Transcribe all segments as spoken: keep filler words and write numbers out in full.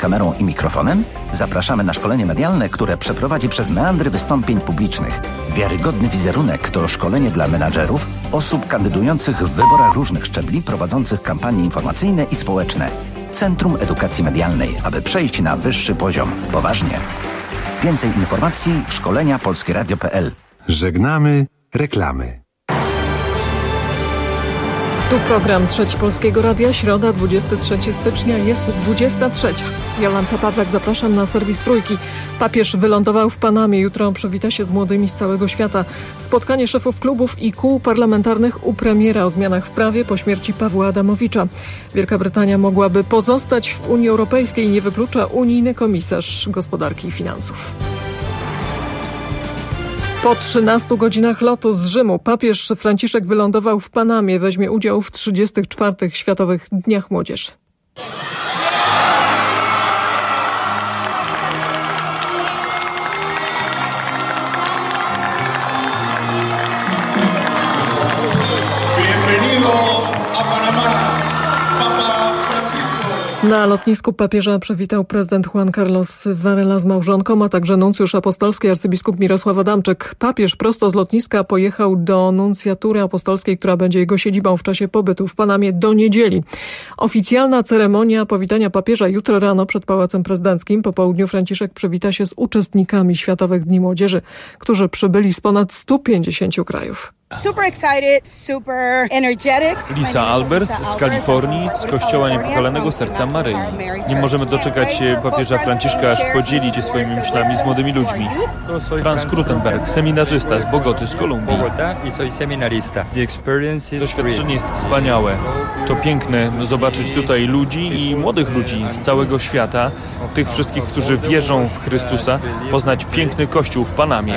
kamerą i mikrofonem? Zapraszamy na szkolenie medialne, które przeprowadzi przez meandry wystąpień publicznych. Wiarygodny wizerunek to szkolenie dla menadżerów, osób kandydujących w wyborach różnych szczebli, prowadzących kampanie informacyjne i społeczne. Centrum Edukacji Medialnej, aby przejść na wyższy poziom. Poważnie. Więcej informacji szkolenia polskie radio kropka p l. Żegnamy reklamy. Tu program Trzeci Polskiego Radia, środa dwudziestego trzeciego stycznia, jest dwudziesta trzecia. Jolanta Pawlak, zapraszam na serwis Trójki. Papież wylądował w Panamie, jutro przywita się z młodymi z całego świata. Spotkanie szefów klubów i kół parlamentarnych u premiera o zmianach w prawie po śmierci Pawła Adamowicza. Wielka Brytania mogłaby pozostać w Unii Europejskiej, nie wyklucza unijny komisarz gospodarki i finansów. Po trzynastu godzinach lotu z Rzymu papież Franciszek wylądował w Panamie. Weźmie udział w trzydziestych czwartych Światowych Dniach Młodzieży. Bienvenido a Panamá, Papa Francisco. Na lotnisku papieża przywitał prezydent Juan Carlos Varela z małżonką, a także nuncjusz apostolski arcybiskup Mirosław Adamczyk. Papież prosto z lotniska pojechał do nuncjatury apostolskiej, która będzie jego siedzibą w czasie pobytu w Panamie do niedzieli. Oficjalna ceremonia powitania papieża jutro rano przed Pałacem Prezydenckim. Po południu Franciszek przywita się z uczestnikami Światowych Dni Młodzieży, którzy przybyli z ponad stu pięćdziesięciu krajów. Super excited, super energetic. Lisa Albers z Kalifornii, z Kościoła Niepokalanego Serca Maryi. Nie możemy doczekać się papieża Franciszka, aż podzieli się swoimi myślami z młodymi ludźmi. Franz Krutenberg, seminarzysta z Bogoty, z Kolumbii. Doświadczenie jest wspaniałe. To piękne zobaczyć tutaj ludzi i młodych ludzi z całego świata, tych wszystkich, którzy wierzą w Chrystusa, poznać piękny kościół w Panamie.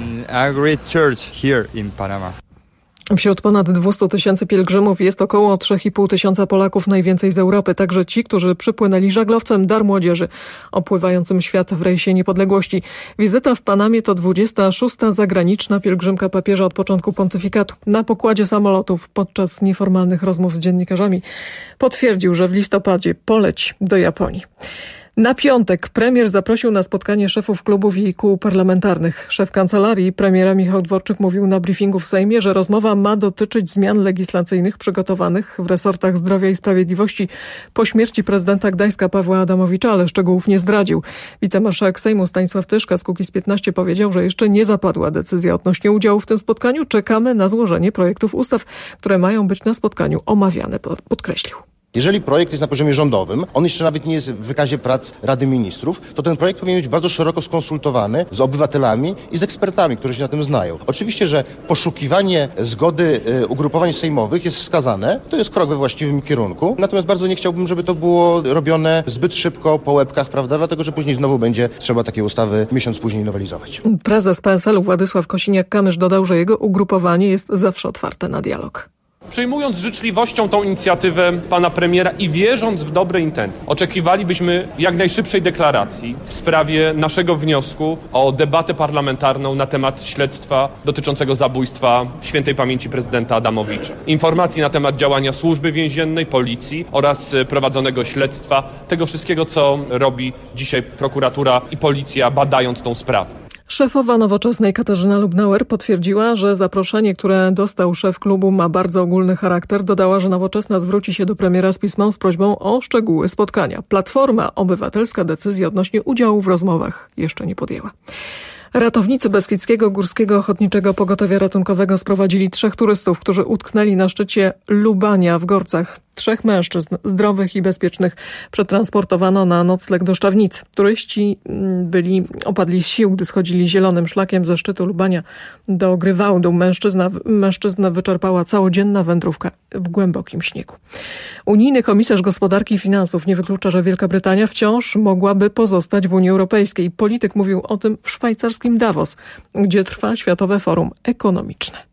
Wśród ponad dwustu tysięcy pielgrzymów jest około trzy i pół tysiąca Polaków, najwięcej z Europy. Także ci, którzy przypłynęli żaglowcem Dar Młodzieży, opływającym świat w rejsie niepodległości. Wizyta w Panamie to dwudziesta szósta zagraniczna pielgrzymka papieża od początku pontyfikatu. Na pokładzie samolotów podczas nieformalnych rozmów z dziennikarzami potwierdził, że w listopadzie poleci do Japonii. Na piątek premier zaprosił na spotkanie szefów klubów i kół parlamentarnych. Szef kancelarii premiera Michał Dworczyk mówił na briefingu w Sejmie, że rozmowa ma dotyczyć zmian legislacyjnych przygotowanych w resortach zdrowia i sprawiedliwości po śmierci prezydenta Gdańska Pawła Adamowicza, ale szczegółów nie zdradził. Wicemarszałek Sejmu Stanisław Tyszka z Kukiz piętnaście powiedział, że jeszcze nie zapadła decyzja odnośnie udziału w tym spotkaniu. Czekamy na złożenie projektów ustaw, które mają być na spotkaniu omawiane, podkreślił. Jeżeli projekt jest na poziomie rządowym, on jeszcze nawet nie jest w wykazie prac Rady Ministrów, to ten projekt powinien być bardzo szeroko skonsultowany z obywatelami i z ekspertami, którzy się na tym znają. Oczywiście, że poszukiwanie zgody y, ugrupowań sejmowych jest wskazane, to jest krok we właściwym kierunku, natomiast bardzo nie chciałbym, żeby to było robione zbyt szybko po łebkach, prawda, dlatego, że później znowu będzie trzeba takie ustawy miesiąc później nowelizować. Prezes P S L u Władysław Kosiniak-Kamysz dodał, że jego ugrupowanie jest zawsze otwarte na dialog. Przyjmując z życzliwością tą inicjatywę pana premiera i wierząc w dobre intencje, oczekiwalibyśmy jak najszybszej deklaracji w sprawie naszego wniosku o debatę parlamentarną na temat śledztwa dotyczącego zabójstwa świętej pamięci prezydenta Adamowicza. Informacji na temat działania służby więziennej, policji oraz prowadzonego śledztwa, tego wszystkiego, co robi dzisiaj prokuratura i policja, badając tą sprawę. Szefowa Nowoczesnej Katarzyna Lubnauer potwierdziła, że zaproszenie, które dostał szef klubu, ma bardzo ogólny charakter. Dodała, że Nowoczesna zwróci się do premiera z pismem z prośbą o szczegóły spotkania. Platforma Obywatelska decyzji odnośnie udziału w rozmowach jeszcze nie podjęła. Ratownicy Beskidzkiego Górskiego Ochotniczego Pogotowia Ratunkowego sprowadzili trzech turystów, którzy utknęli na szczycie Lubania w Gorcach. Trzech mężczyzn zdrowych i bezpiecznych przetransportowano na nocleg do Szczawnicy. Turyści byli opadli z sił, gdy schodzili zielonym szlakiem ze szczytu Lubania do Grywałdu. Mężczyzna, mężczyznę wyczerpała całodzienna wędrówka w głębokim śniegu. Unijny komisarz gospodarki i finansów nie wyklucza, że Wielka Brytania wciąż mogłaby pozostać w Unii Europejskiej. Polityk mówił o tym w szwajcarskim Davos, gdzie trwa Światowe Forum Ekonomiczne.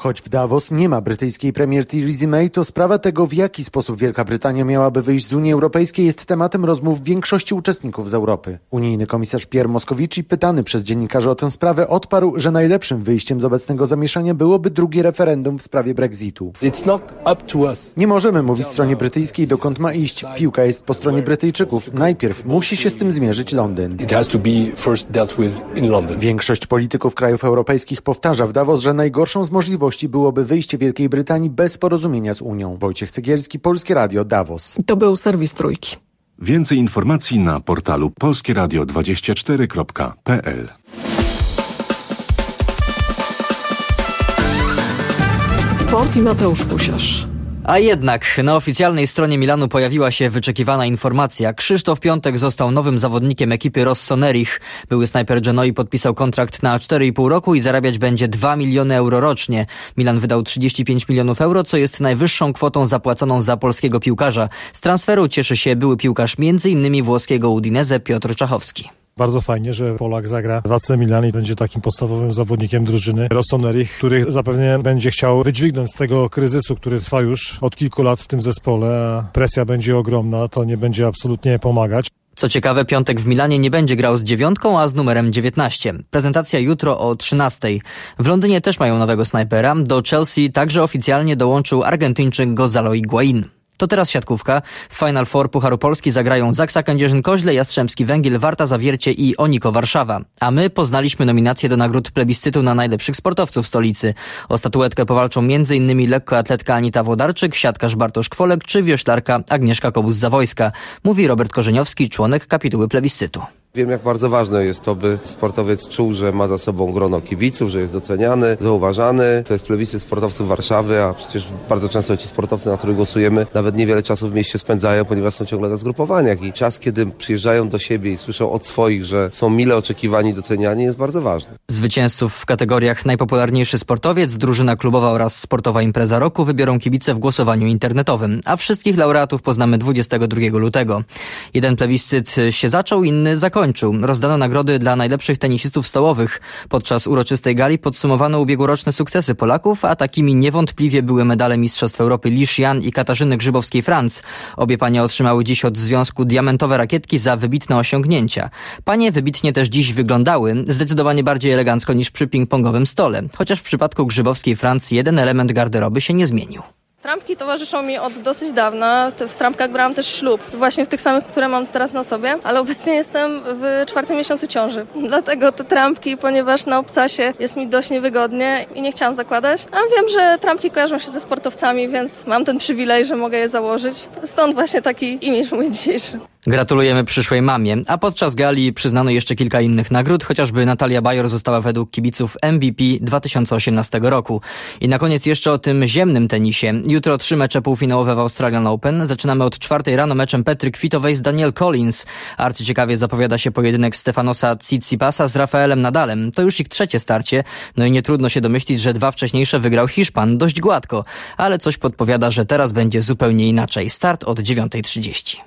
Choć w Davos nie ma brytyjskiej premier Theresa May, to sprawa tego, w jaki sposób Wielka Brytania miałaby wyjść z Unii Europejskiej, jest tematem rozmów większości uczestników z Europy. Unijny komisarz Pierre Moscovici, pytany przez dziennikarzy o tę sprawę, odparł, że najlepszym wyjściem z obecnego zamieszania byłoby drugie referendum w sprawie Brexitu. Nie możemy mówić stronie brytyjskiej, dokąd ma iść. Piłka jest po stronie Brytyjczyków. Najpierw musi się z tym zmierzyć Londyn. Większość polityków krajów europejskich powtarza w Davos, że najgorszą z możliwości byłoby wyjście Wielkiej Brytanii bez porozumienia z Unią. Wojciech Cegielski, Polskie Radio, Davos. To był serwis Trójki. Więcej informacji na portalu polskie radio dwadzieścia cztery kropka p l. Sport i Mateusz Fusiarz. A jednak na oficjalnej stronie Milanu pojawiła się wyczekiwana informacja. Krzysztof Piątek został nowym zawodnikiem ekipy Rossoneri. Były snajper Genoi podpisał kontrakt na cztery i pół roku i zarabiać będzie dwa miliony euro rocznie. Milan wydał trzydzieści pięć milionów euro, co jest najwyższą kwotą zapłaconą za polskiego piłkarza. Z transferu cieszy się były piłkarz między innymi włoskiego Udinese Piotr Czachowski. Bardzo fajnie, że Polak zagra w A C Milan i będzie takim podstawowym zawodnikiem drużyny Rossoneri, który zapewne będzie chciał wydźwignąć z tego kryzysu, który trwa już od kilku lat w tym zespole, a presja będzie ogromna, to nie będzie absolutnie pomagać. Co ciekawe, Piątek w Milanie nie będzie grał z dziewiątką, a z numerem dziewiętnaście. Prezentacja jutro o trzynastej. W Londynie też mają nowego snajpera. Do Chelsea także oficjalnie dołączył Argentyńczyk Gonzalo Higuaín. To teraz siatkówka. W Final Four Pucharu Polski zagrają Zaksa Kędzierzyn-Koźle, Jastrzębski Węgiel, Warta Zawiercie i Oniko Warszawa. A my poznaliśmy nominacje do nagród plebiscytu na najlepszych sportowców stolicy. O statuetkę powalczą m.in. lekkoatletka Anita Włodarczyk, siatkarz Bartosz Kwolek czy wioślarka Agnieszka Kobus-Zawojska. Mówi Robert Korzeniowski, członek kapituły plebiscytu. Wiem, jak bardzo ważne jest to, by sportowiec czuł, że ma za sobą grono kibiców, że jest doceniany, zauważany. To jest plebiscyt sportowców Warszawy, a przecież bardzo często ci sportowcy, na których głosujemy, nawet niewiele czasu w mieście spędzają, ponieważ są ciągle na zgrupowaniach. I czas, kiedy przyjeżdżają do siebie i słyszą od swoich, że są mile oczekiwani i doceniani, jest bardzo ważny. Zwycięzców w kategoriach najpopularniejszy sportowiec, drużyna klubowa oraz sportowa impreza roku wybiorą kibice w głosowaniu internetowym, a wszystkich laureatów poznamy dwudziestego drugiego lutego. Jeden plebiscyt się zaczął, inny zakończył. Rozdano nagrody dla najlepszych tenisistów stołowych. Podczas uroczystej gali podsumowano ubiegłoroczne sukcesy Polaków, a takimi niewątpliwie były medale Mistrzostw Europy Li Xian i Katarzyny Grzybowskiej-Franc. Obie panie otrzymały dziś od związku diamentowe rakietki za wybitne osiągnięcia. Panie wybitnie też dziś wyglądały, zdecydowanie bardziej elegancko niż przy ping-pongowym stole. Chociaż w przypadku Grzybowskiej-Franc jeden element garderoby się nie zmienił. Trampki towarzyszą mi od dosyć dawna. W trampkach brałam też ślub. Właśnie w tych samych, które mam teraz na sobie. Ale obecnie jestem w czwartym miesiącu ciąży. Dlatego te trampki, ponieważ na obcasie jest mi dość niewygodnie i nie chciałam zakładać. A wiem, że trampki kojarzą się ze sportowcami, więc mam ten przywilej, że mogę je założyć. Stąd właśnie taki imidż mój dzisiejszy. Gratulujemy przyszłej mamie, a podczas gali przyznano jeszcze kilka innych nagród, chociażby Natalia Bajor została według kibiców M V P dwa tysiące osiemnastego roku. I na koniec jeszcze o tym ziemnym tenisie. Jutro trzy mecze półfinałowe w Australian Open. Zaczynamy od czwartej rano meczem Petry Kwitowej z Danielle Collins. Arcyciekawie zapowiada się pojedynek Stefanosa Tsitsipasa z Rafaelem Nadalem. To już ich trzecie starcie, no i nie trudno się domyślić, że dwa wcześniejsze wygrał Hiszpan dość gładko, ale coś podpowiada, że teraz będzie zupełnie inaczej. Start od dziewiątej trzydzieści.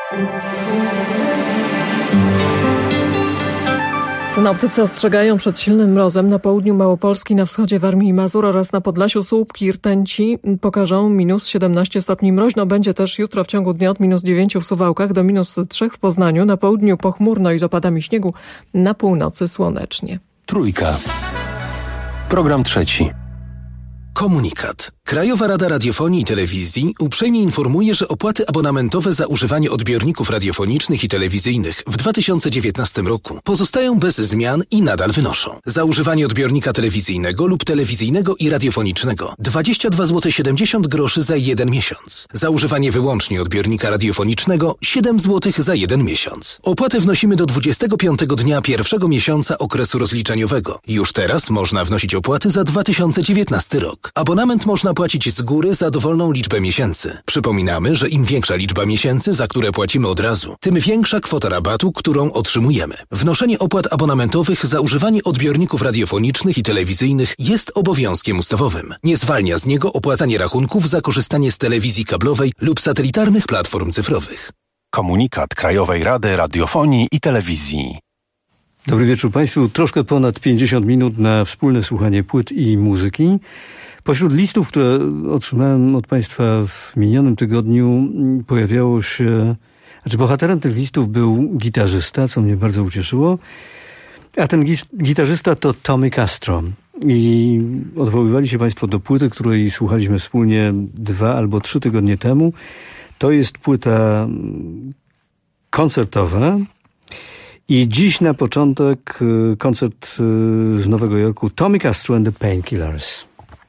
Synoptycy ostrzegają przed silnym mrozem. Na południu Małopolski, na wschodzie Warmii i Mazur oraz na Podlasiu, Słupki i Rtęci pokażą minus siedemnaście stopni. Mroźno będzie też jutro w ciągu dnia od minus dziewięć w Suwałkach do minus trzy w Poznaniu. Na południu pochmurno i z opadami śniegu, na północy słonecznie. Trójka. Program trzeci. Komunikat. Krajowa Rada Radiofonii i Telewizji uprzejmie informuje, że opłaty abonamentowe za używanie odbiorników radiofonicznych i telewizyjnych w dwa tysiące dziewiętnastym roku pozostają bez zmian i nadal wynoszą. Za używanie odbiornika telewizyjnego lub telewizyjnego i radiofonicznego dwadzieścia dwa złote siedemdziesiąt groszy za jeden miesiąc. Za używanie wyłącznie odbiornika radiofonicznego siedem złotych za jeden miesiąc. Opłatę wnosimy do dwudziestego piątego dnia pierwszego miesiąca okresu rozliczeniowego. Już teraz można wnosić opłaty za dwa tysiące dziewiętnasty rok. Abonament można płacić z góry za dowolną liczbę miesięcy. Przypominamy, że im większa liczba miesięcy, za które płacimy od razu, tym większa kwota rabatu, którą otrzymujemy. Wnoszenie opłat abonamentowych za używanie odbiorników radiofonicznych i telewizyjnych jest obowiązkiem ustawowym. Nie zwalnia z niego opłacanie rachunków za korzystanie z telewizji kablowej lub satelitarnych platform cyfrowych. Komunikat Krajowej Rady Radiofonii i Telewizji. Dobry wieczór Państwu. Troszkę ponad pięćdziesiąt minut na wspólne słuchanie płyt i muzyki. Pośród listów, które otrzymałem od Państwa w minionym tygodniu, pojawiało się... Znaczy bohaterem tych listów był gitarzysta, co mnie bardzo ucieszyło. A ten gi- gitarzysta to Tommy Castro. I odwoływali się Państwo do płyty, której słuchaliśmy wspólnie dwa albo trzy tygodnie temu. To jest płyta koncertowa. I dziś na początek koncert z Nowego Jorku Tommy Castro and the Painkillers.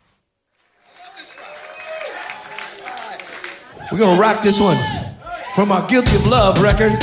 We're gonna rock this one from our Guilty of Love record.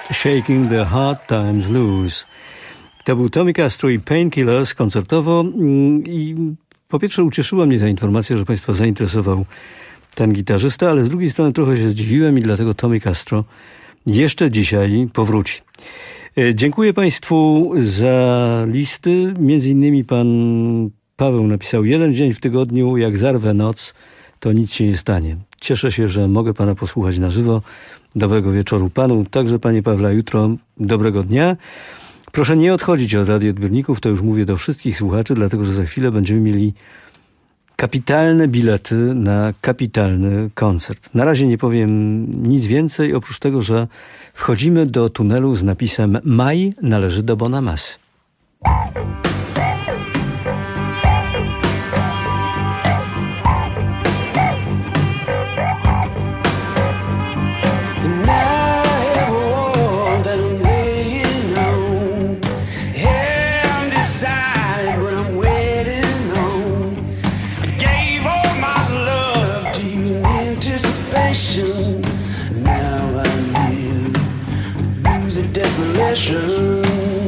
Shaking the Hard Times Loose. To był Tommy Castro i Painkillers koncertowo i po pierwsze ucieszyła mnie ta informacja, że Państwa zainteresował ten gitarzysta, ale z drugiej strony trochę się zdziwiłem i dlatego Tommy Castro jeszcze dzisiaj powróci. Dziękuję Państwu za listy. Między innymi pan Paweł napisał: jeden dzień w tygodniu, jak zarwę noc, to nic się nie stanie. Cieszę się, że mogę Pana posłuchać na żywo. Dobrego wieczoru Panu, także Panie Pawle, jutro dobrego dnia. Proszę nie odchodzić od radioodbiorników, to już mówię do wszystkich słuchaczy, dlatego że za chwilę będziemy mieli kapitalne bilety na kapitalny koncert. Na razie nie powiem nic więcej, oprócz tego, że wchodzimy do tunelu z napisem Maj należy do Bonamassy. Now I live the blues of desperation.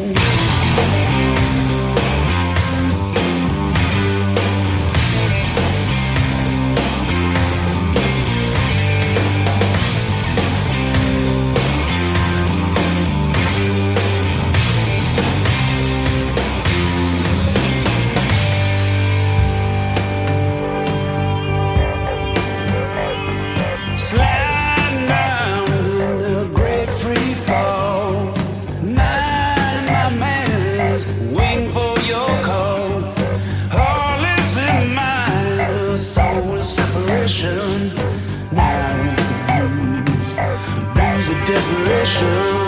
Now it's the blues, the blues of desperation.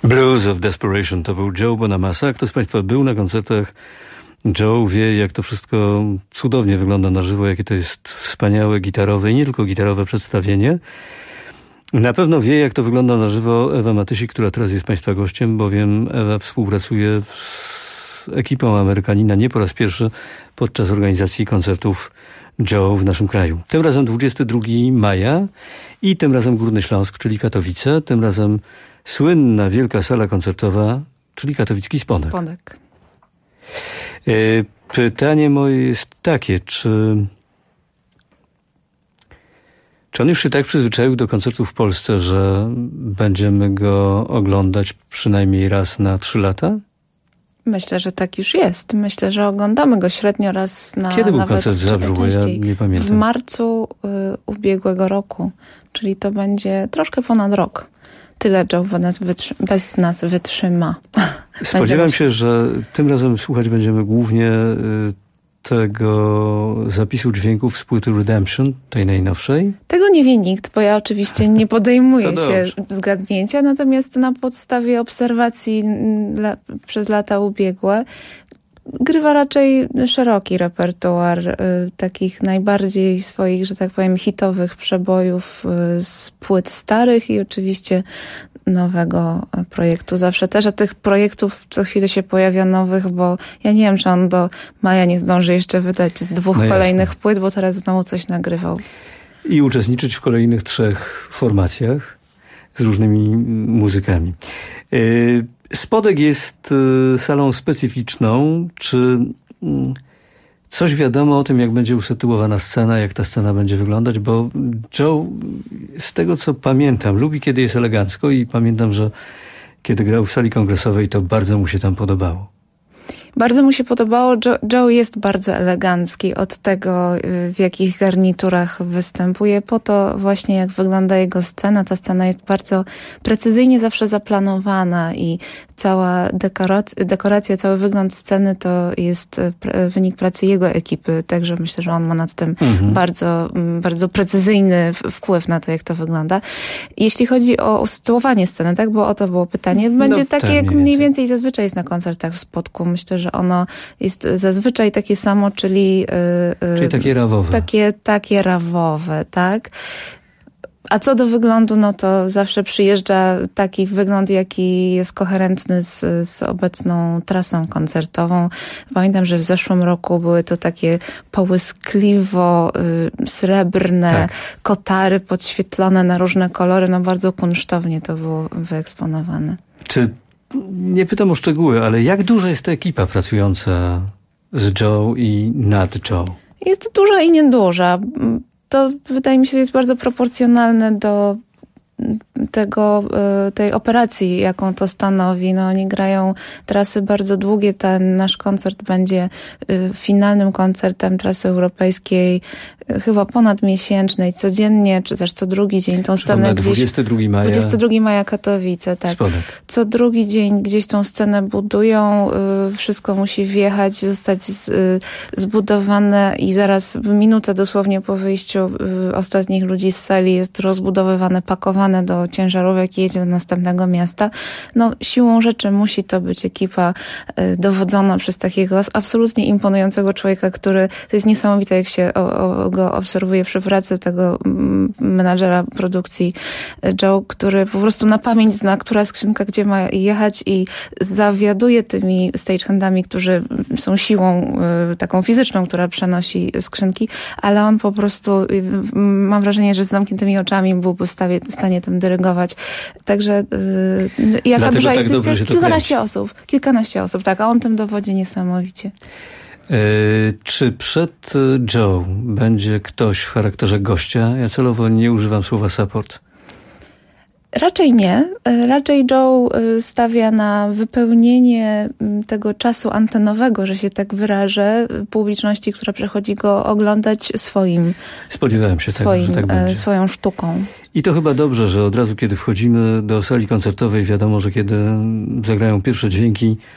Blues of Desperation to był Joe Bonamassa. Kto z Państwa był na koncertach Joe, wie, jak to wszystko cudownie wygląda na żywo, jakie to jest wspaniałe gitarowe i nie tylko gitarowe przedstawienie. Na pewno wie, jak to wygląda na żywo Ewa Matysik, która teraz jest Państwa gościem, bowiem Ewa współpracuje z ekipą Amerykanina nie po raz pierwszy podczas organizacji koncertów Joe w naszym kraju. Tym razem dwudziestego drugiego maja i tym razem Górny Śląsk, czyli Katowice, tym razem słynna wielka sala koncertowa, czyli katowicki Spodek. Spodek. Pytanie moje jest takie, czy, czy on już się tak przyzwyczaił do koncertów w Polsce, że będziemy go oglądać przynajmniej raz na trzy lata? Myślę, że tak już jest. Myślę, że oglądamy go średnio raz na Kiedy był nawet koncert w Zabrzu? Bo ja nie pamiętam. W marcu y, ubiegłego roku, czyli to będzie troszkę ponad rok. Tyle Joe bez nas, wytrzy- bez nas wytrzyma. Spodziewam się, że tym razem słuchać będziemy głównie y, tego zapisu dźwięków z płyty Redemption, tej najnowszej. Tego nie wie nikt, bo ja oczywiście nie podejmuję To się dobrze. zgadnięcia, natomiast na podstawie obserwacji la, przez lata ubiegłe grywa raczej szeroki repertuar y, takich najbardziej swoich, że tak powiem, hitowych przebojów y, z płyt starych i oczywiście nowego projektu. Zawsze też, a tych projektów co chwilę się pojawia nowych, bo ja nie wiem, czy on do maja nie zdąży jeszcze wydać z dwóch No kolejnych płyt, bo teraz znowu coś nagrywał. I uczestniczyć w kolejnych trzech formacjach z różnymi muzykami. Y, Spodek jest y, salą specyficzną. Czy y, coś wiadomo o tym, jak będzie usytuowana scena, jak ta scena będzie wyglądać? Bo Joe, z tego co pamiętam, lubi, kiedy jest elegancko i pamiętam, że kiedy grał w sali kongresowej, to bardzo mu się tam podobało. Bardzo mu się podobało. Joe, Joe jest bardzo elegancki od tego, w jakich garniturach występuje, po to właśnie, jak wygląda jego scena. Ta scena jest bardzo precyzyjnie zawsze zaplanowana i cała dekoracja, dekoracja cały wygląd sceny to jest wynik pracy jego ekipy, także myślę, że on ma nad tym mhm. bardzo, bardzo precyzyjny wpływ na to, jak to wygląda. Jeśli chodzi o usytuowanie sceny, tak, bo o to było pytanie, będzie no, takie, tak, jak mniej mniej więcej. więcej zazwyczaj jest na koncertach w Spodku. Myślę, że ono jest zazwyczaj takie samo, czyli... Yy, Czyli takie rawowe. Takie, takie rawowe, tak. A co do wyglądu, no to zawsze przyjeżdża taki wygląd, jaki jest koherentny z, z obecną trasą koncertową. Pamiętam, że w zeszłym roku były to takie połyskliwo y, srebrne tak. kotary podświetlone na różne kolory. No bardzo kunsztownie to było wyeksponowane. Czy, nie pytam o szczegóły, ale jak duża jest ta ekipa pracująca z Joe i nad Joe? Jest duża i nieduża. To wydaje mi się, jest bardzo proporcjonalne do tego, tej operacji, jaką to stanowi. No, oni grają trasy bardzo długie. Ten nasz koncert będzie finalnym koncertem trasy europejskiej, chyba ponadmiesięcznej, codziennie, czy też co drugi dzień tą scenę gdzieś... dwudziestego drugiego maja. dwudziestego drugiego maja Katowice, tak. Spodek. Co drugi dzień gdzieś tą scenę budują, wszystko musi wjechać, zostać z, zbudowane i zaraz w minutę dosłownie po wyjściu ostatnich ludzi z sali jest rozbudowywane, pakowane do ciężarówek i jedzie do następnego miasta. No, siłą rzeczy musi to być ekipa dowodzona przez takiego absolutnie imponującego człowieka, który, to jest niesamowite, jak się o, o, go obserwuje przy pracy, tego menadżera produkcji Joe, który po prostu na pamięć zna, która skrzynka gdzie ma jechać i zawiaduje tymi stagehandami, którzy są siłą y, taką fizyczną, która przenosi skrzynki, ale on po prostu, y, mam wrażenie, że z zamkniętymi oczami byłby w stawie, stanie tym dyrygować. Także y, jaka Dlatego duża tak dobrze się to kilkanaście kręci. osób, kilkanaście osób, tak, a on tym dowodzi niesamowicie. Yy, czy przed Joe będzie ktoś w charakterze gościa? Ja celowo nie używam słowa support. Raczej nie. Raczej Joe stawia na wypełnienie tego czasu antenowego, że się tak wyrażę, publiczności, która przychodzi go oglądać swoim, Spodziewałem się swoim, tego, że tak będzie. swoją sztuką. I to chyba dobrze, że od razu, kiedy wchodzimy do sali koncertowej, wiadomo, że kiedy zagrają pierwsze dźwięki,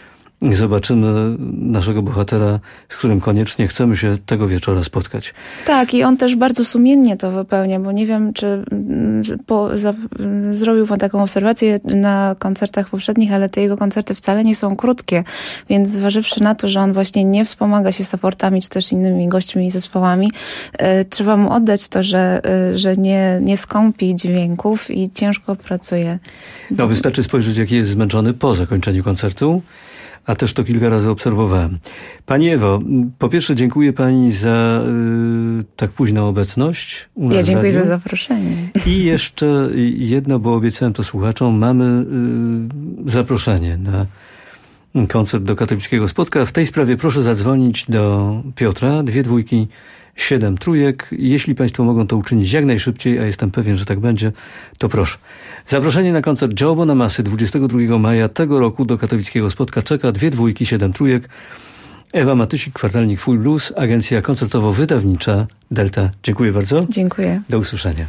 zobaczymy naszego bohatera, z którym koniecznie chcemy się tego wieczora spotkać. Tak, i on też bardzo sumiennie to wypełnia, bo nie wiem, czy mm, po, za, mm, zrobił pan taką obserwację na koncertach poprzednich, ale te jego koncerty wcale nie są krótkie, więc zważywszy na to, że on właśnie nie wspomaga się supportami, czy też innymi gośćmi i zespołami, y, trzeba mu oddać to, że, y, że nie, nie skąpi dźwięków i ciężko pracuje. No, wystarczy spojrzeć, jaki jest zmęczony po zakończeniu koncertu, a też to kilka razy obserwowałem. Pani Ewo, po pierwsze dziękuję pani za y, tak późną obecność u nas Ja dziękuję w radiu. za zaproszenie. I jeszcze jedno, bo obiecałem to słuchaczom, mamy y, zaproszenie na koncert do Katowickiego Spotka. W tej sprawie proszę zadzwonić do Piotra, dwie dwójki, siedem trójek. Jeśli państwo mogą to uczynić jak najszybciej, a jestem pewien, że tak będzie, to proszę. Zaproszenie na koncert Joe Bonamassy dwudziestego drugiego maja tego roku do Katowickiego Spotka czeka dwie dwójki, siedem trójek. Ewa Matysik, kwartalnik Full Blues, agencja koncertowo-wydawnicza Delta. Dziękuję bardzo. Dziękuję. Do usłyszenia.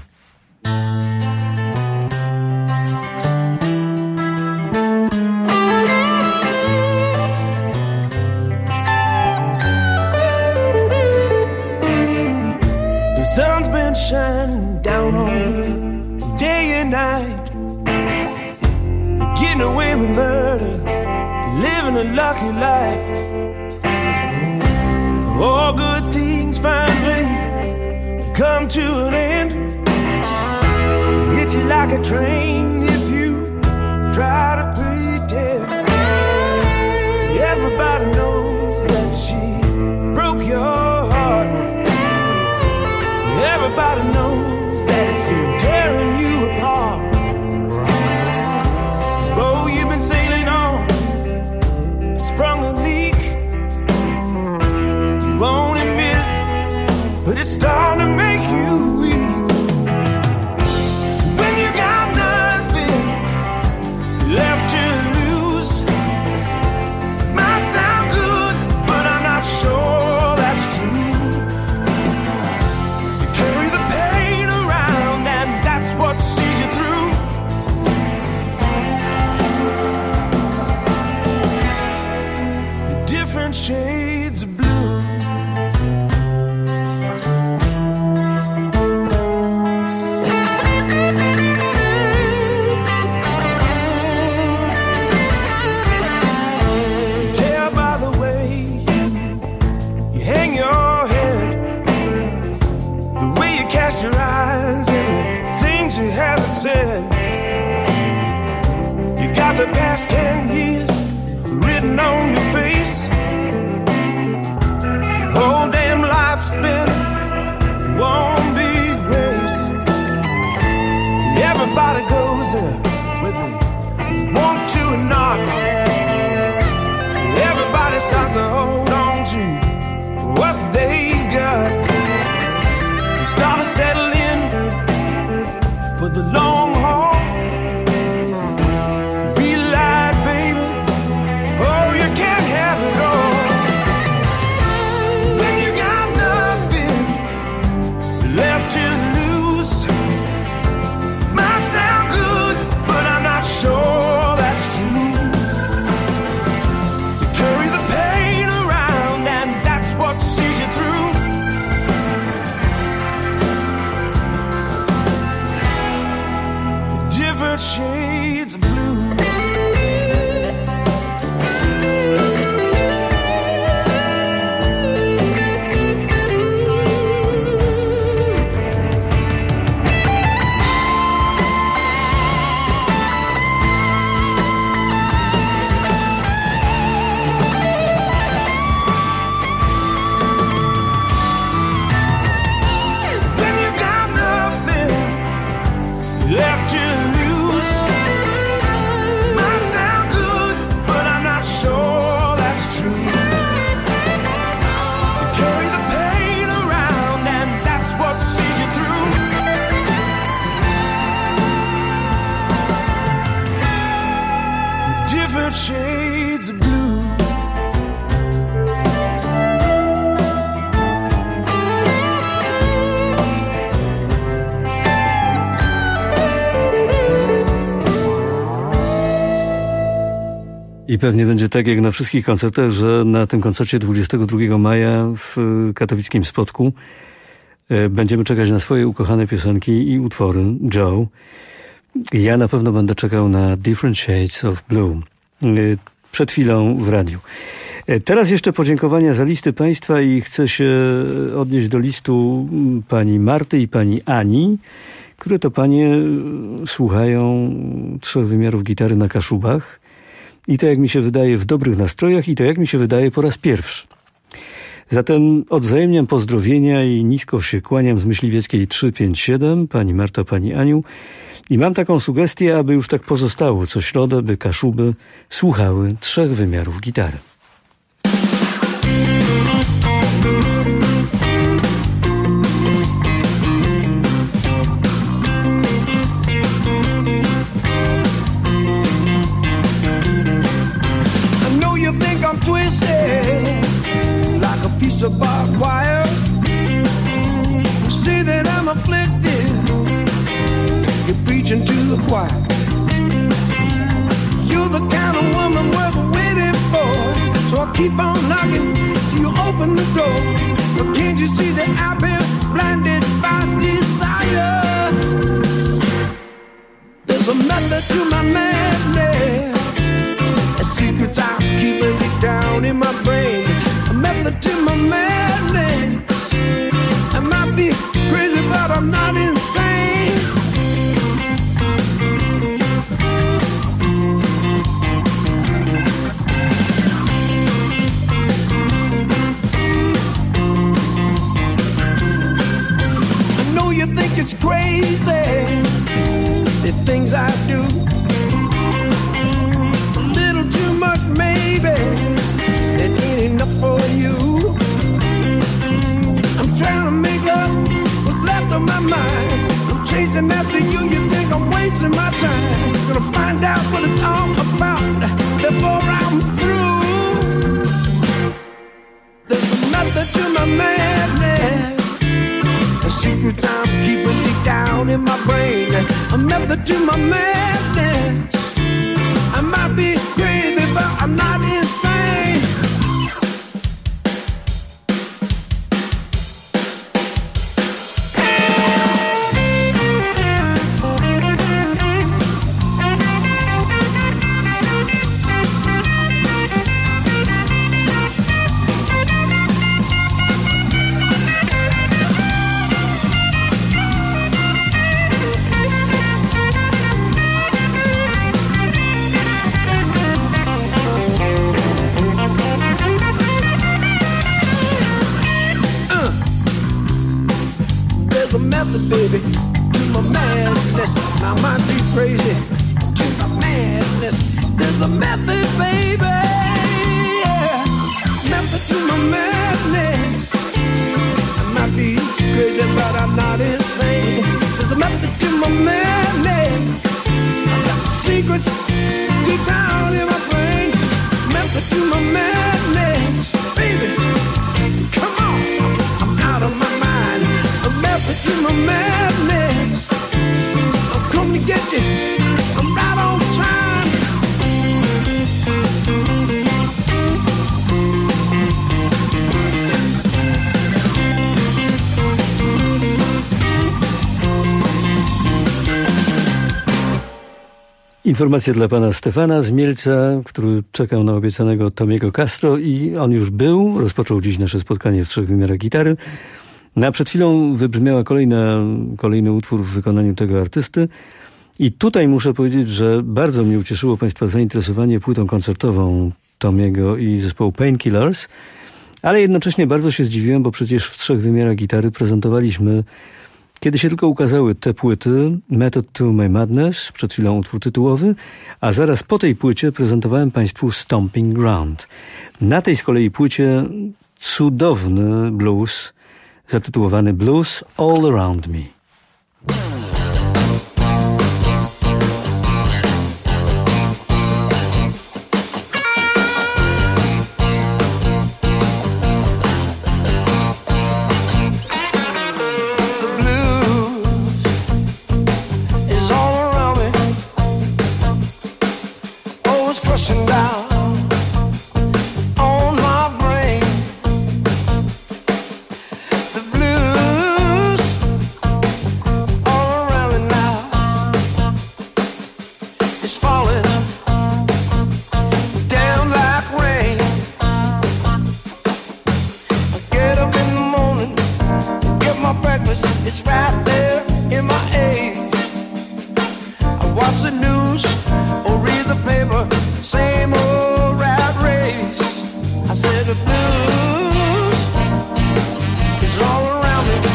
The sun's been shining down on me day and night. Getting away with murder, living a lucky life. All good things finally come to an end. Hit you like a train if you try to pretend. Everybody knows that she broke your heart. Everybody knows that it's been tearing you apart. Oh, you've been sailing on, sprung a leak. You won't admit it, but it's starting to make you weak. When you got nothing left to lose, might sound good, but I'm not sure that's true. You carry the pain around, and that's what sees you through. The different shades of blue. Tell by the way you, you hang your head, the way you cast your eyes, and the things you haven't said. You got the past ten years written on your face. Your whole damn life's been one big race. Everybody goes there whether they want to or not. Everybody starts to hold on to what they got. They start to settle in for the long haul. Realize, baby, oh, you can't have it all. When you got nothing left to lose, might sound good, but I'm not sure that's true. You carry the pain around, and that's what sees you through. The different shades of blue. When you got nothing left to lose, might sound good, but I'm not sure that's true. You carry the pain around, and that's what sees you through. The different shades of blue. I pewnie będzie tak jak na wszystkich koncertach, że na tym koncercie dwudziestego drugiego maja w katowickim Spodku będziemy czekać na swoje ukochane piosenki i utwory. Joe. Ja na pewno będę czekał na Different Shades of Blue. Przed chwilą w radiu. Teraz jeszcze podziękowania za listy państwa i chcę się odnieść do listu pani Marty i pani Ani, które to panie słuchają trzech wymiarów gitary na Kaszubach. I to, jak mi się wydaje, w dobrych nastrojach i to, jak mi się wydaje, po raz pierwszy. Zatem odwzajemniam pozdrowienia i nisko się kłaniam z Myśliwieckiej trzysta pięćdziesiąt siedem, pani Marta, pani Aniu. I mam taką sugestię, aby już tak pozostało co środę, by Kaszuby słuchały trzech wymiarów gitary. Of barbed wire. Say that I'm afflicted. You're preaching to the choir. You're the kind of woman worth waiting for. So I keep on knocking till you open the door. But can't you see that I've been blinded by desire? There's a method to my madness. A secret I'm keeping it down in my brain. Method to my madness. I might be crazy, but I'm not insane. I know you think it's crazy, the things I do. A little too much, maybe. It ain't enough for you. I'm trying to make up what's left of my mind. I'm chasing after you, you think I'm wasting my time. Gonna find out what it's all about before I'm through. There's a method to my madness. A secret I'm keeping deep down in my brain. A method to my madness. I might be crazy, but I'm not insane. Baby, to my madness. I might be crazy to my madness. There's a method, baby. Yeah. Method to my madness. I might be crazy, but I'm not insane. There's a method to my madness. I've got secrets deep down in my brain. Method to my madness, baby. Come on, I'm out of my mind. A method to my madness. I'm coming to get you. I'm right on time. Informacja dla pana Stefana z Mielca, który czekał na obiecanego Tomiego Castro i on już był. Rozpoczął dziś nasze spotkanie w trzech wymiarach gitary. No a przed chwilą wybrzmiała kolejna, kolejny utwór w wykonaniu tego artysty. I tutaj muszę powiedzieć, że bardzo mnie ucieszyło państwa zainteresowanie płytą koncertową Tomiego i zespołu Painkillers, ale jednocześnie bardzo się zdziwiłem, bo przecież w trzech wymiarach gitary prezentowaliśmy, kiedy się tylko ukazały te płyty, Method to My Madness, przed chwilą utwór tytułowy, a zaraz po tej płycie prezentowałem państwu Stomping Ground. Na tej z kolei płycie cudowny blues, zatytułowany Blues All Around Me. Crushing down is falling down like rain. I get up in the morning, get my breakfast, it's right there in my age. I watch the news or read the paper, same old rat race. I said the blues is all around me,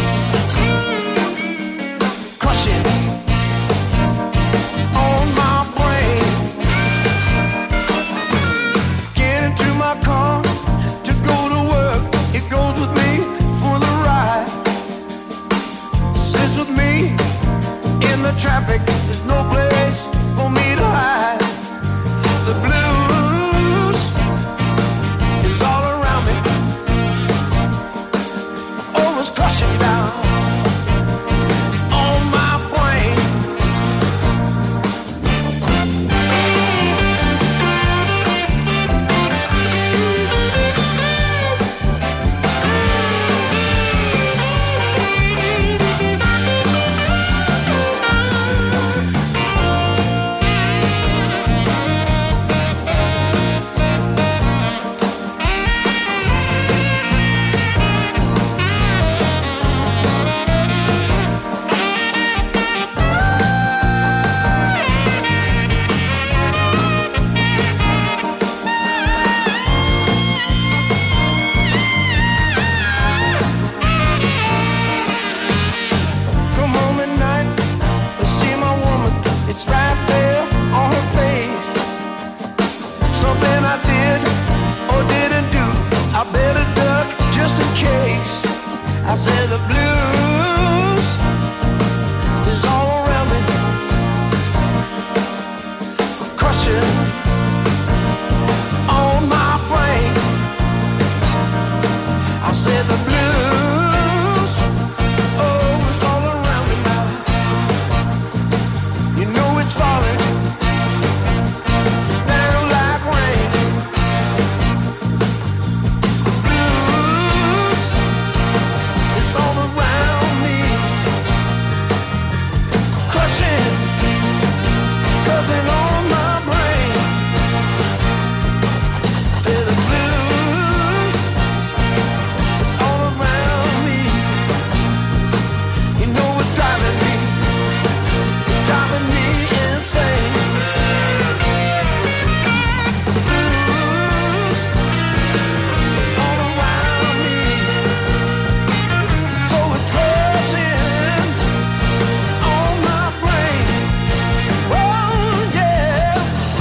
crushing on my brain. Get into my car to go to work, it goes with me for the ride. Sits with me in the traffic, there's no place for me to hide. The blues is all around me, always crushing down on my brain. Come home at night and see my woman, it's right there on her face. Something I did or didn't do, I better duck just in case. I said the blues is all around me, crushing on my brain. I said the blues, oh, it's all around me now. You know it's falling down like rain. The blues is all around me, crushing, crushing on my brain. Say the blues is all around me. You know it's driving me, driving me insane. The blues is all around me, so it's crushing on my brain. Oh yeah.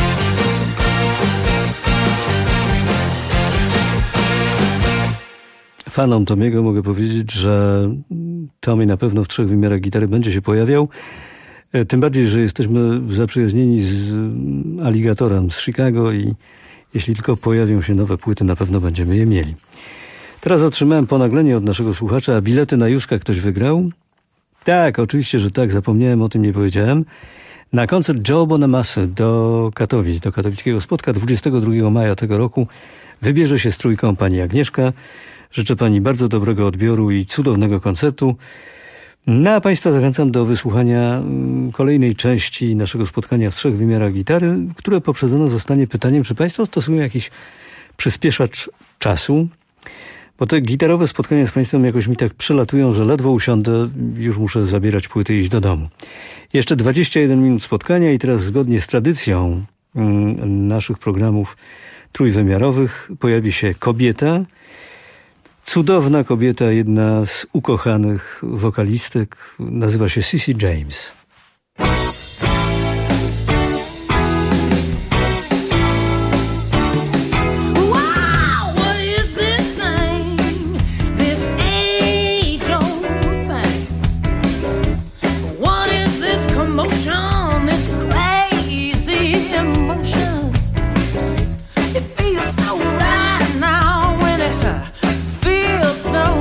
Fanom Tomiego mogę powiedzieć, że Tommy na pewno w trzech wymiarach gitary będzie się pojawiał. E, Tym bardziej, że jesteśmy zaprzyjaźnieni z mm, Alligatorem z Chicago i jeśli tylko pojawią się nowe płyty, na pewno będziemy je mieli. Teraz otrzymałem ponaglenie od naszego słuchacza, a bilety na Józka ktoś wygrał? Tak, oczywiście, że tak, zapomniałem o tym, nie powiedziałem. Na koncert Joe Bonamassy do Katowic, do katowickiego Spotka dwudziestego drugiego maja tego roku wybierze się z trójką pani Agnieszka. Życzę pani bardzo dobrego odbioru i cudownego koncertu. No a państwa zachęcam do wysłuchania mm, kolejnej części naszego spotkania w trzech wymiarach gitary, które poprzedzone zostanie pytaniem, czy państwo stosują jakiś przyspieszacz czasu. Bo te gitarowe spotkania z państwem jakoś mi tak przelatują, że ledwo usiądę, już muszę zabierać płyty i iść do domu. Jeszcze dwadzieścia jeden minut spotkania i teraz zgodnie z tradycją mm, naszych programów trójwymiarowych pojawi się kobieta. Cudowna kobieta, jedna z ukochanych wokalistek, nazywa się Cissy James.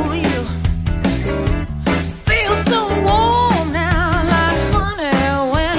Feel so warm now, like honey when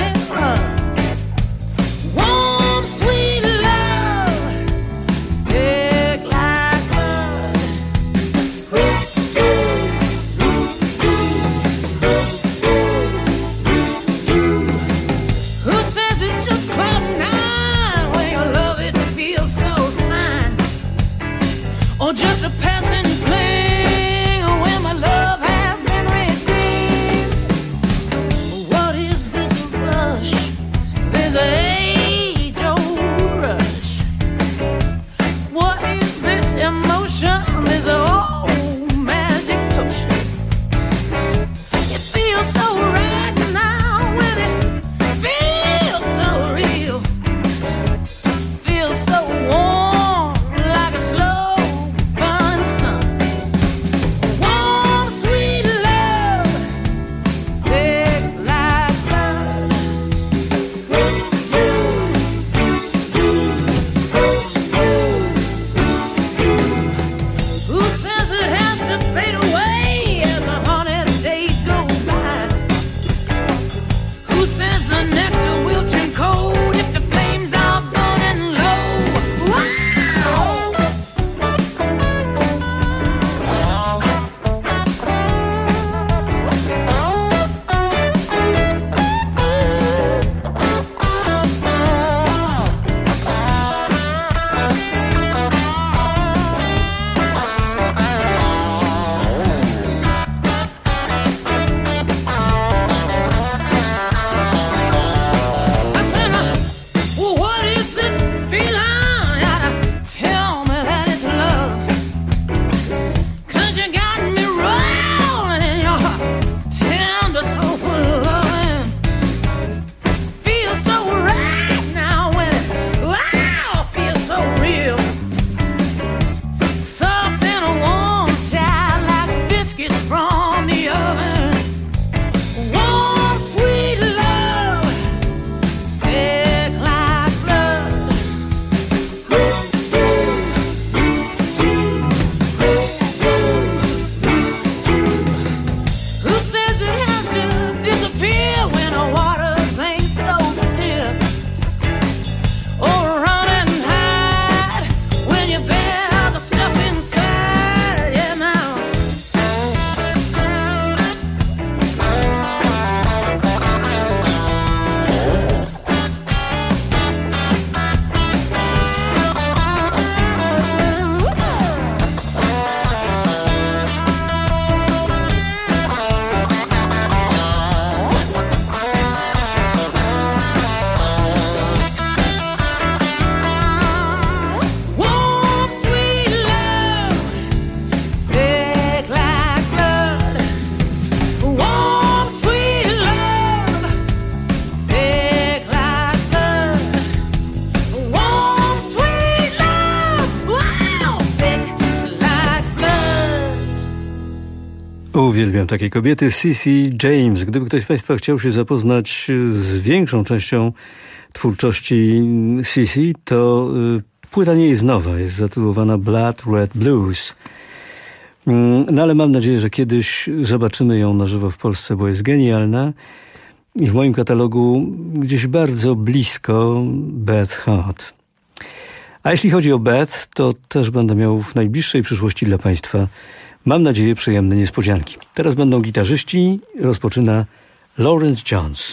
Uwielbiam takie kobiety. Cissy James. Gdyby ktoś z Państwa chciał się zapoznać z większą częścią twórczości Cissy, to płyta nie jest nowa. Jest zatytułowana Blood Red Blues. No ale mam nadzieję, że kiedyś zobaczymy ją na żywo w Polsce, bo jest genialna. I w moim katalogu gdzieś bardzo blisko Beth Hart. A jeśli chodzi o Beth, to też będę miał w najbliższej przyszłości dla Państwa, mam nadzieję, przyjemne niespodzianki. Teraz będą gitarzyści. Rozpoczyna Lawrence Jones.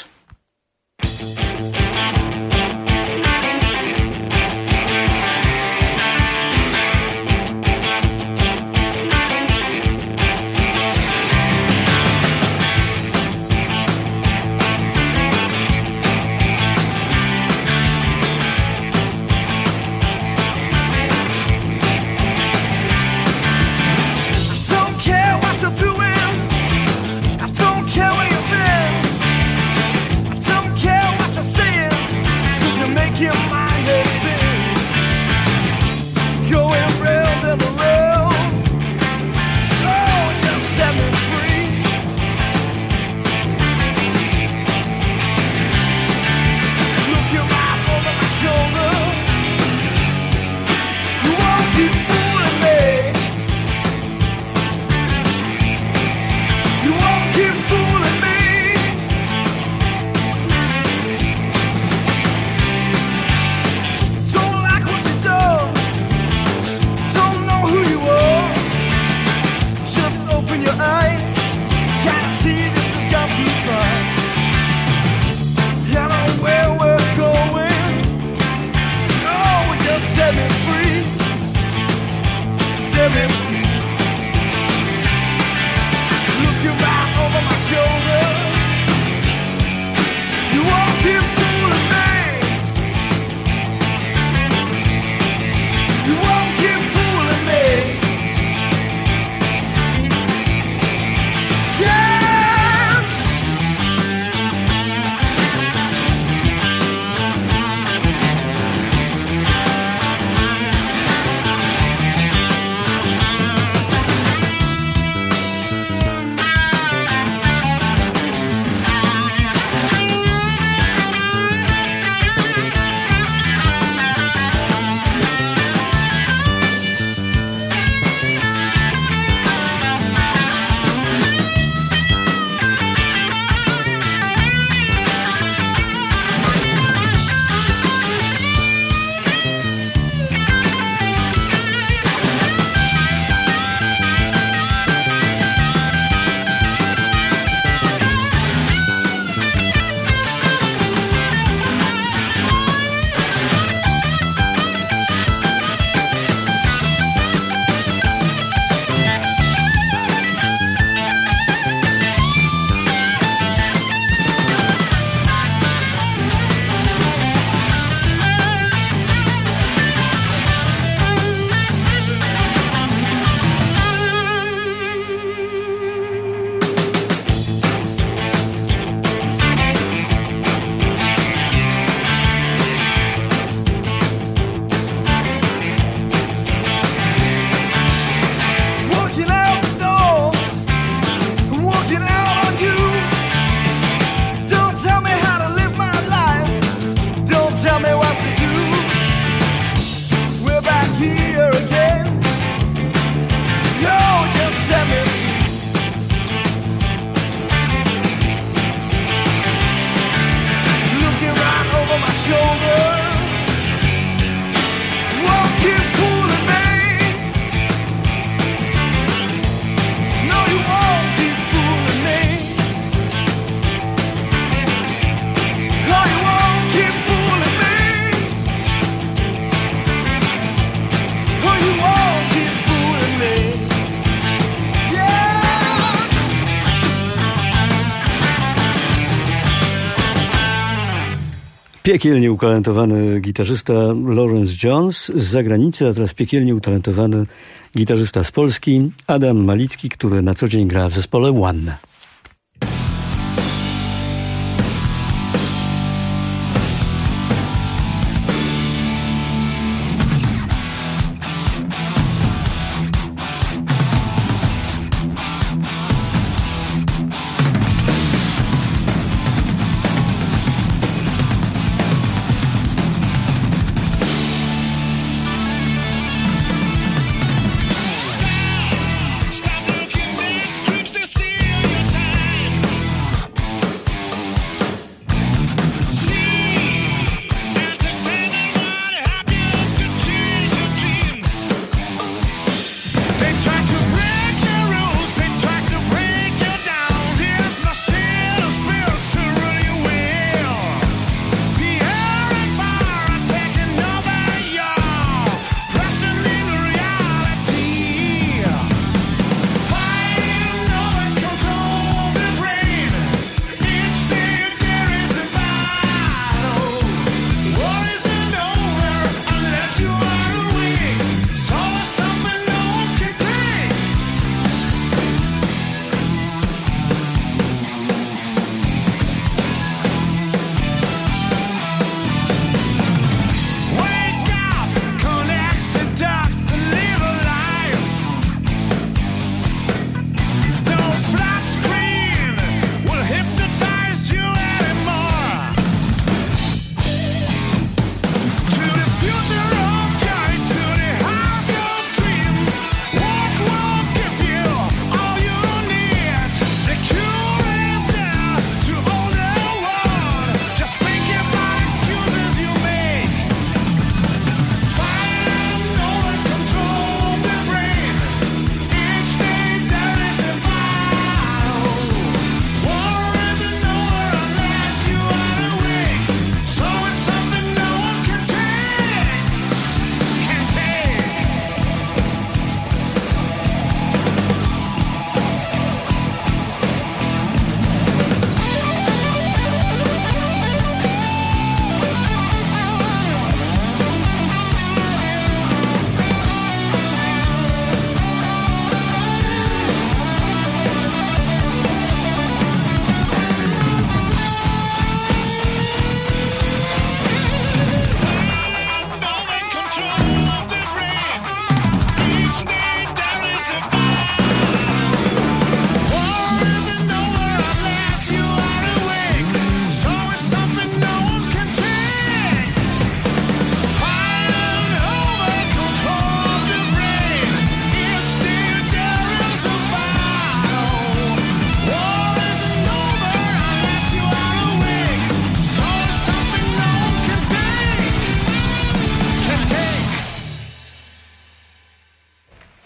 Piekielnie utalentowany gitarzysta Lawrence Jones z zagranicy, a teraz piekielnie utalentowany gitarzysta z Polski Adam Malicki, który na co dzień gra w zespole One.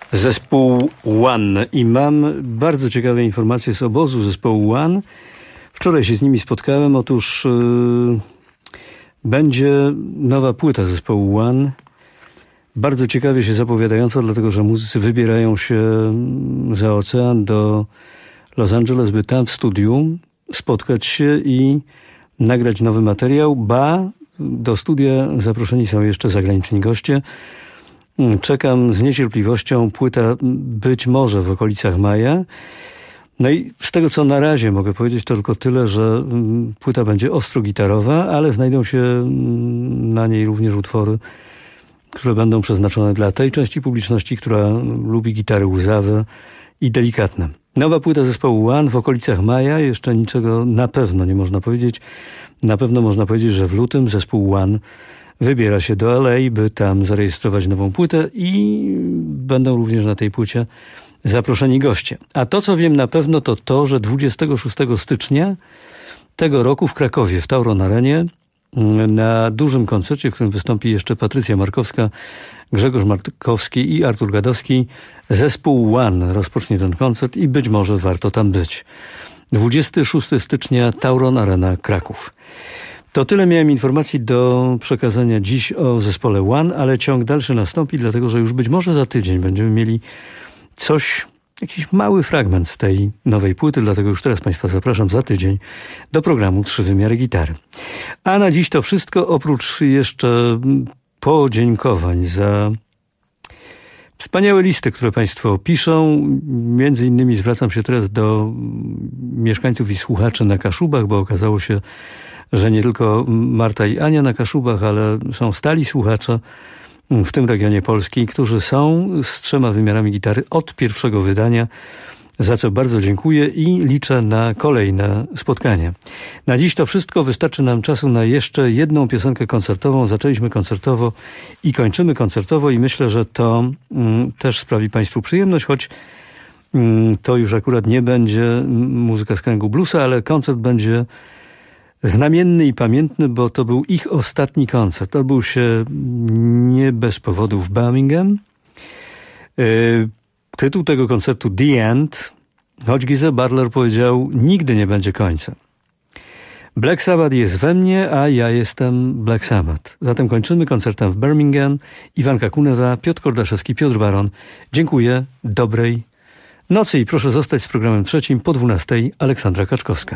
Zespół One. I mam bardzo ciekawe informacje z obozu zespołu One. Wczoraj się z nimi spotkałem. Otóż yy, będzie nowa płyta zespołu One. Bardzo ciekawie się zapowiadająca, dlatego że muzycy wybierają się za ocean do Los Angeles, by tam w studiu spotkać się i nagrać nowy materiał. Ba, do studia zaproszeni są jeszcze zagraniczni goście. Czekam z niecierpliwością. Płyta być może w okolicach maja. No i z tego, co na razie mogę powiedzieć, to tylko tyle, że płyta będzie ostro gitarowa, ale znajdą się na niej również utwory, które będą przeznaczone dla tej części publiczności, która lubi gitary łzawe i delikatne. Nowa płyta zespołu One w okolicach maja. Jeszcze niczego na pewno nie można powiedzieć. Na pewno można powiedzieć, że w lutym zespół One wybiera się do L A, by tam zarejestrować nową płytę i będą również na tej płycie zaproszeni goście. A to, co wiem na pewno, to to, że dwudziestego szóstego stycznia tego roku w Krakowie, w Tauron Arenie, na dużym koncercie, w którym wystąpi jeszcze Patrycja Markowska, Grzegorz Markowski i Artur Gadowski, zespół One rozpocznie ten koncert i być może warto tam być. dwudziestego szóstego stycznia, Tauron Arena, Kraków. To tyle miałem informacji do przekazania dziś o zespole One, ale ciąg dalszy nastąpi, dlatego że już być może za tydzień będziemy mieli coś, jakiś mały fragment z tej nowej płyty, dlatego już teraz Państwa zapraszam za tydzień do programu Trzy Wymiary Gitary. A na dziś to wszystko, oprócz jeszcze podziękowań za wspaniałe listy, które Państwo piszą. Między innymi zwracam się teraz do mieszkańców i słuchaczy na Kaszubach, bo okazało się, że nie tylko Marta i Ania na Kaszubach, ale są stali słuchacze w tym regionie Polski, którzy są z trzema wymiarami gitary od pierwszego wydania, za co bardzo dziękuję i liczę na kolejne spotkania. Na dziś to wszystko. Wystarczy nam czasu na jeszcze jedną piosenkę koncertową. Zaczęliśmy koncertowo i kończymy koncertowo i myślę, że to mm, też sprawi Państwu przyjemność, choć mm, to już akurat nie będzie muzyka z kręgu bluesa, ale koncert będzie znamienny i pamiętny, bo to był ich ostatni koncert. Odbył się nie bez powodu w Birmingham. Yy, tytuł tego koncertu The End, choć Geezer Butler powiedział, nigdy nie będzie końca. Black Sabbath jest we mnie, a ja jestem Black Sabbath. Zatem kończymy koncertem w Birmingham. Iwanka Kunewa, Piotr Kordaszewski, Piotr Baron. Dziękuję, dobrej nocy i proszę zostać z programem trzecim po dwunastej. Aleksandra Kaczkowska.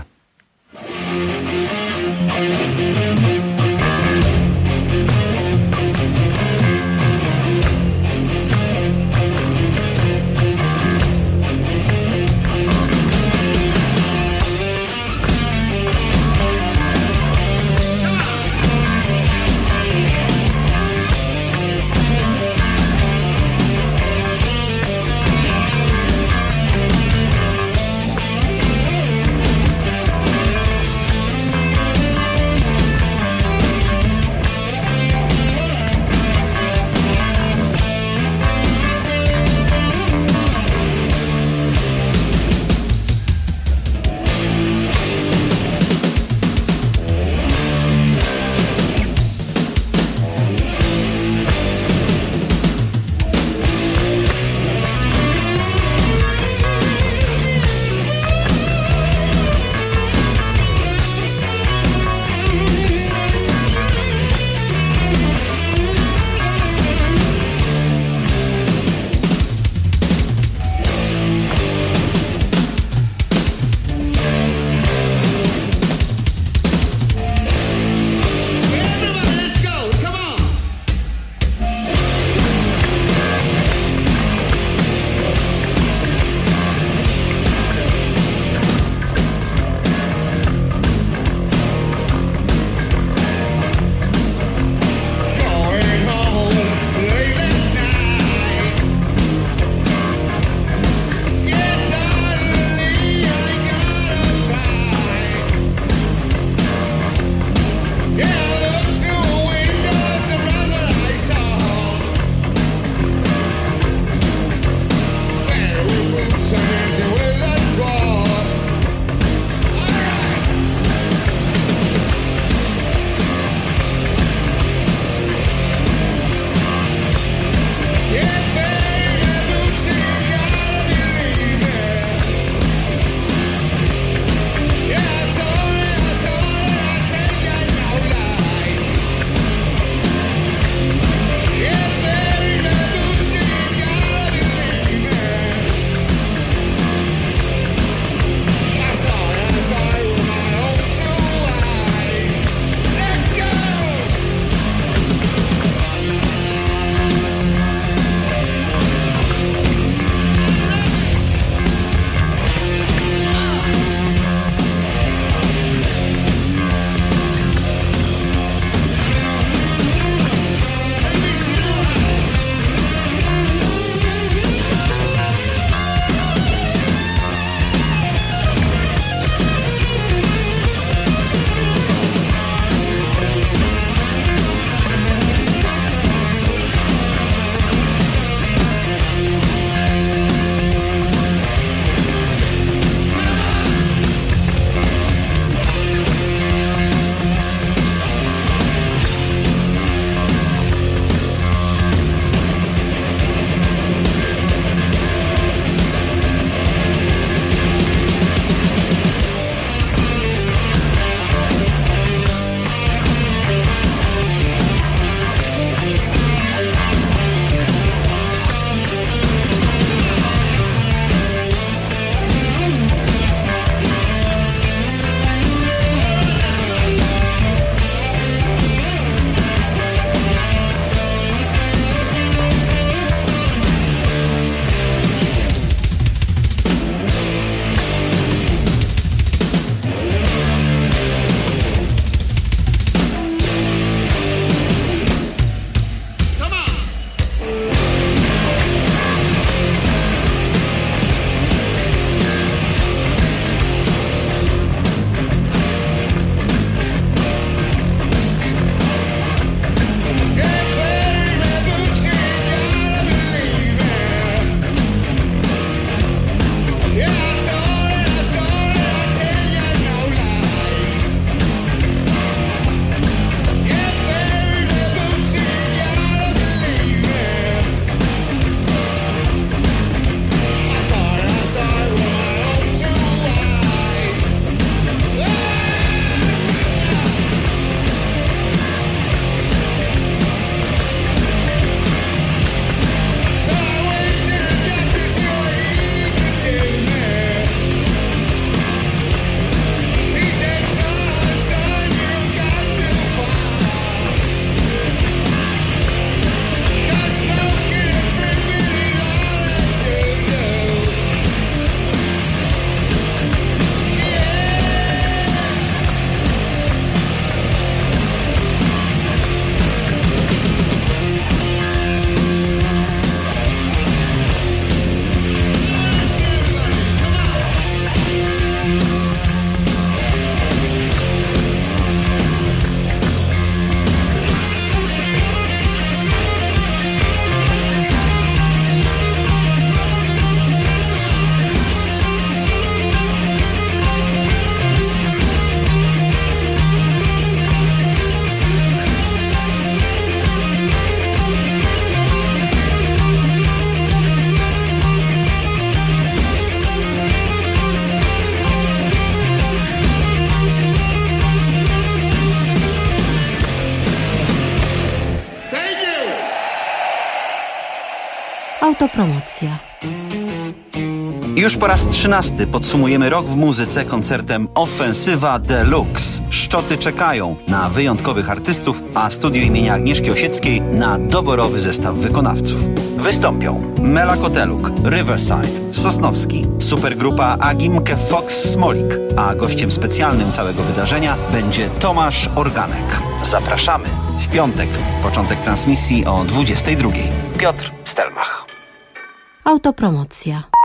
Autopromocja. Już po raz trzynasty podsumujemy rok w muzyce koncertem Ofensywa Deluxe. Szczoty czekają na wyjątkowych artystów, a studio imienia Agnieszki Osieckiej na doborowy zestaw wykonawców. Wystąpią Mela Koteluk, Riverside, Sosnowski, supergrupa Agimke Fox Smolik, a gościem specjalnym całego wydarzenia będzie Tomasz Organek. Zapraszamy w piątek, początek transmisji o dwudziestej drugiej. Piotr Stelmach. Autopromocja.